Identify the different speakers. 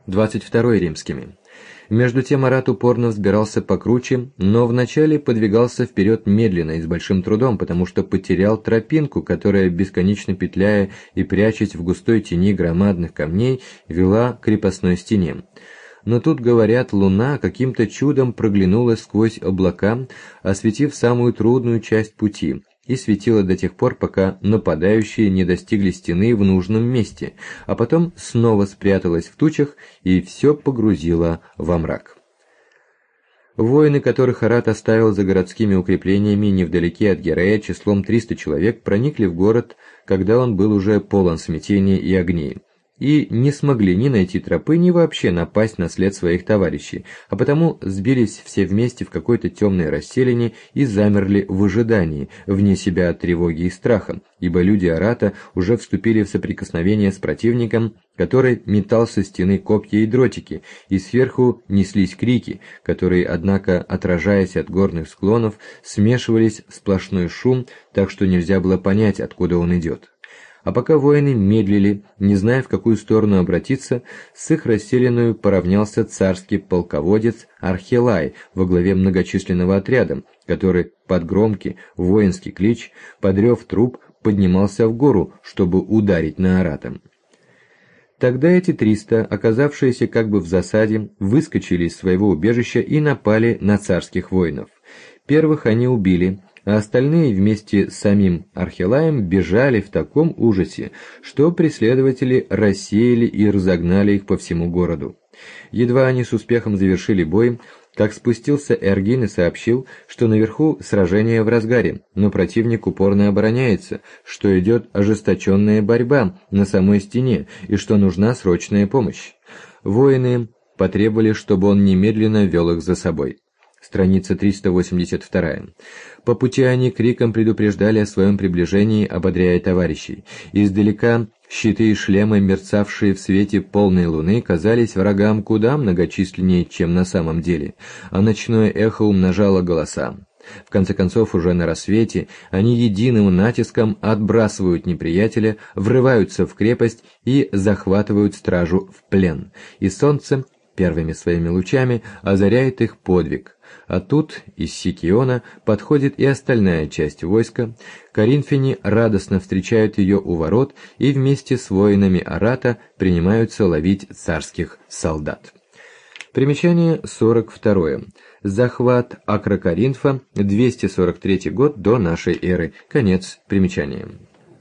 Speaker 1: 22 римскими. Между тем Арат упорно взбирался покруче, но вначале подвигался вперед медленно и с большим трудом, потому что потерял тропинку, которая, бесконечно петляя и прячась в густой тени громадных камней, вела к крепостной стене. Но тут, говорят, луна каким-то чудом проглянула сквозь облака, осветив самую трудную часть пути, и светила до тех пор, пока нападающие не достигли стены в нужном месте, а потом снова спряталась в тучах и все погрузила во мрак. Воины, которых Арат оставил за городскими укреплениями невдалеке от Герея числом 300 человек, проникли в город, когда он был уже полон смятения и огней, и не смогли ни найти тропы, ни вообще напасть на след своих товарищей, а потому сбились все вместе в какой-то темной расселине и замерли в ожидании, вне себя от тревоги и страха, ибо люди Арата уже вступили в соприкосновение с противником, который метал со стены копья и дротики, и сверху неслись крики, которые, однако, отражаясь от горных склонов, смешивались в сплошной шум, так что нельзя было понять, откуда он идет. А пока воины медлили, не зная, в какую сторону обратиться, с их расселенную поравнялся царский полководец Архилай во главе многочисленного отряда, который под громкий воинский клич, под рев труб, поднимался в гору, чтобы ударить на Арата. Тогда эти 300, оказавшиеся как бы в засаде, выскочили из своего убежища и напали на царских воинов. Первых они убили, а остальные вместе с самим Архилаем бежали в таком ужасе, что преследователи рассеяли и разогнали их по всему городу. Едва они с успехом завершили бой, как спустился Эргин и сообщил, что наверху сражение в разгаре, но противник упорно обороняется, что идет ожесточенная борьба на самой стене и что нужна срочная помощь. Воины потребовали, чтобы он немедленно вел их за собой. Страница 382. По пути они криком предупреждали о своем приближении, ободряя товарищей. Издалека щиты и шлемы, мерцавшие в свете полной луны, казались врагам куда многочисленнее, чем на самом деле, а ночное эхо умножало голоса. В конце концов, уже на рассвете, они единым натиском отбрасывают неприятеля, врываются в крепость и захватывают стражу в плен, и солнце первыми своими лучами озаряет их подвиг. А тут из Сикиона подходит и остальная часть войска. Коринфяне радостно встречают ее у ворот и вместе с воинами Арата принимаются ловить царских солдат. Примечание 42. Захват Акрокоринфа, 243 год до нашей эры. Конец примечания.